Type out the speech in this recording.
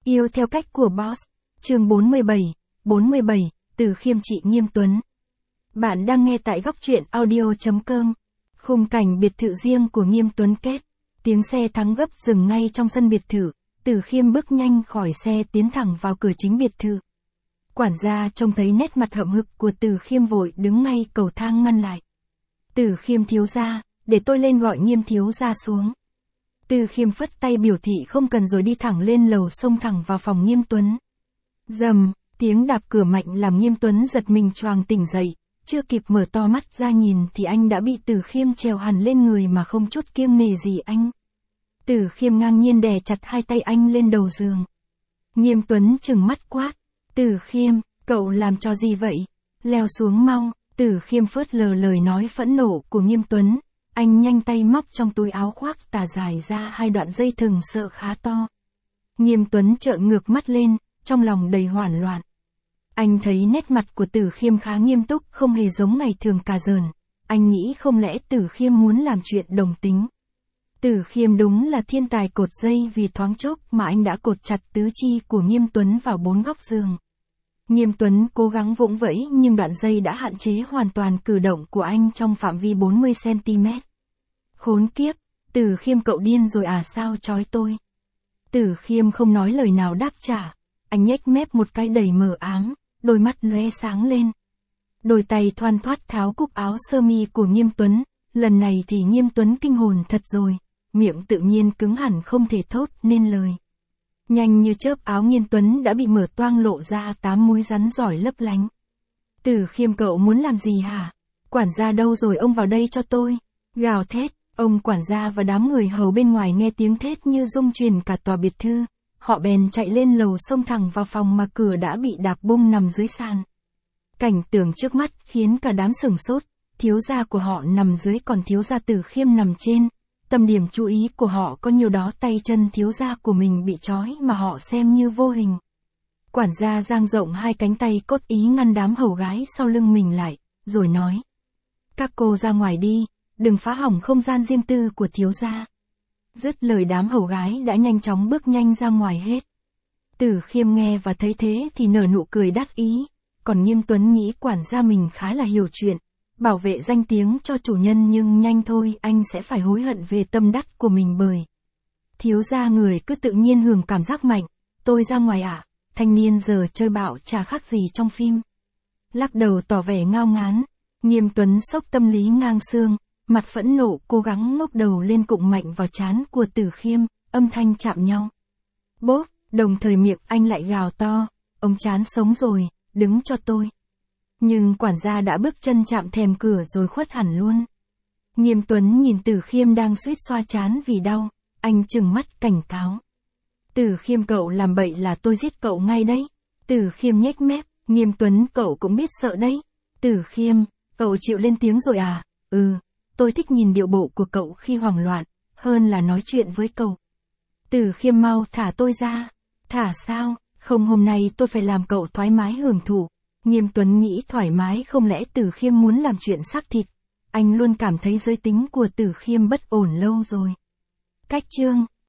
Yêu theo cách của Boss, chương 47, Từ Khiêm chị Nghiêm Tuấn. Bạn đang nghe tại góc truyện audio.com. Khung cảnh biệt thự riêng của Nghiêm Tuấn kết. Tiếng xe thắng gấp dừng ngay trong sân biệt thự. Từ Khiêm bước nhanh khỏi xe tiến thẳng vào cửa chính biệt thự. Quản gia trông thấy nét mặt hậm hực của Từ Khiêm vội đứng ngay cầu thang ngăn lại. Từ Khiêm thiếu gia, để tôi lên gọi Nghiêm thiếu gia xuống. Từ Khiêm phất tay biểu thị không cần rồi đi thẳng lên lầu xông thẳng vào phòng Nghiêm Tuấn. Rầm, tiếng đạp cửa mạnh làm Nghiêm Tuấn giật mình choàng tỉnh dậy, chưa kịp mở to mắt ra nhìn thì anh đã bị Từ Khiêm trèo hẳn lên người mà không chút kiêng nể gì anh. Từ Khiêm ngang nhiên đè chặt hai tay anh lên đầu giường. Nghiêm Tuấn trừng mắt quát, Từ Khiêm, cậu làm trò gì vậy? Leo xuống mau. Từ Khiêm phớt lờ lời nói phẫn nộ của Nghiêm Tuấn. Anh nhanh tay móc trong túi áo khoác tà dài ra hai đoạn dây thừng sợ khá to. Nghiêm Tuấn trợn ngược mắt lên, trong lòng đầy hoảng loạn. Anh thấy nét mặt của Từ Khiêm khá nghiêm túc, không hề giống ngày thường cà rờn. Anh nghĩ không lẽ Từ Khiêm muốn làm chuyện đồng tính. Từ Khiêm đúng là thiên tài cột dây, vì thoáng chốc mà anh đã cột chặt tứ chi của Nghiêm Tuấn vào bốn góc giường. Nghiêm Tuấn cố gắng vũng vẫy nhưng đoạn dây đã hạn chế hoàn toàn cử động của anh trong phạm vi 40cm. Khốn kiếp, Từ Khiêm cậu điên rồi à, sao trói tôi? Từ Khiêm không nói lời nào đáp trả, anh nhếch mép một cái đầy mờ ám, đôi mắt lóe sáng lên. Đôi tay thoăn thoắt tháo cúc áo sơ mi của Nghiêm Tuấn, lần này thì Nghiêm Tuấn kinh hồn thật rồi, miệng tự nhiên cứng hẳn không thể thốt nên lời. Nhanh như chớp áo Nghiêm Tuấn đã bị mở toang lộ ra 8 múi rắn giỏi lấp lánh. Từ Khiêm cậu muốn làm gì hả? Quản gia đâu rồi, ông vào đây cho tôi. Gào thét, ông quản gia và đám người hầu bên ngoài nghe tiếng thét như rung truyền cả tòa biệt thự. Họ bèn chạy lên lầu xông thẳng vào phòng mà cửa đã bị đạp bung nằm dưới sàn. Cảnh tượng trước mắt khiến cả đám sửng sốt, thiếu gia của họ nằm dưới còn thiếu gia Từ Khiêm nằm trên. Tâm điểm chú ý của họ có nhiều đó tay chân thiếu gia của mình bị trói mà họ xem như vô hình. Quản gia dang rộng hai cánh tay cốt ý ngăn đám hầu gái sau lưng mình lại, rồi nói. Các cô ra ngoài đi, đừng phá hỏng không gian riêng tư của thiếu gia. Dứt lời đám hầu gái đã nhanh chóng bước nhanh ra ngoài hết. Từ Khiêm nghe và thấy thế thì nở nụ cười đắc ý, còn Nghiêm Tuấn nghĩ quản gia mình khá là hiểu chuyện. Bảo vệ danh tiếng cho chủ nhân nhưng nhanh thôi anh sẽ phải hối hận về tâm đắc của mình bởi. Thiếu gia người cứ tự nhiên hưởng cảm giác mạnh, tôi ra ngoài ạ, thanh niên giờ chơi bạo chả khác gì trong phim. Lắc đầu tỏ vẻ ngao ngán, Nghiêm Tuấn sốc tâm lý ngang xương, mặt phẫn nộ cố gắng ngóc đầu lên cụng mạnh vào trán của Từ Khiêm, âm thanh chạm nhau. Bốp, đồng thời miệng anh lại gào to, ông chán sống rồi, đứng cho tôi. Nhưng quản gia đã bước chân chạm thềm cửa rồi khuất hẳn luôn. Nghiêm Tuấn nhìn Từ Khiêm đang suýt xoa trán vì đau, anh trừng mắt cảnh cáo. Từ Khiêm cậu làm bậy là tôi giết cậu ngay đấy. Từ Khiêm nhếch mép, Nghiêm Tuấn cậu cũng biết sợ đấy. Từ Khiêm, cậu chịu lên tiếng rồi à? Tôi thích nhìn điệu bộ của cậu khi hoảng loạn, hơn là nói chuyện với cậu. Từ Khiêm mau thả tôi ra. Thả sao? Không, hôm nay tôi phải làm cậu thoải mái hưởng thụ. Nghiêm Tuấn nghĩ thoải mái không lẽ Từ Khiêm muốn làm chuyện xác thịt. Anh luôn cảm thấy giới tính của Từ Khiêm bất ổn lâu rồi. Cách chương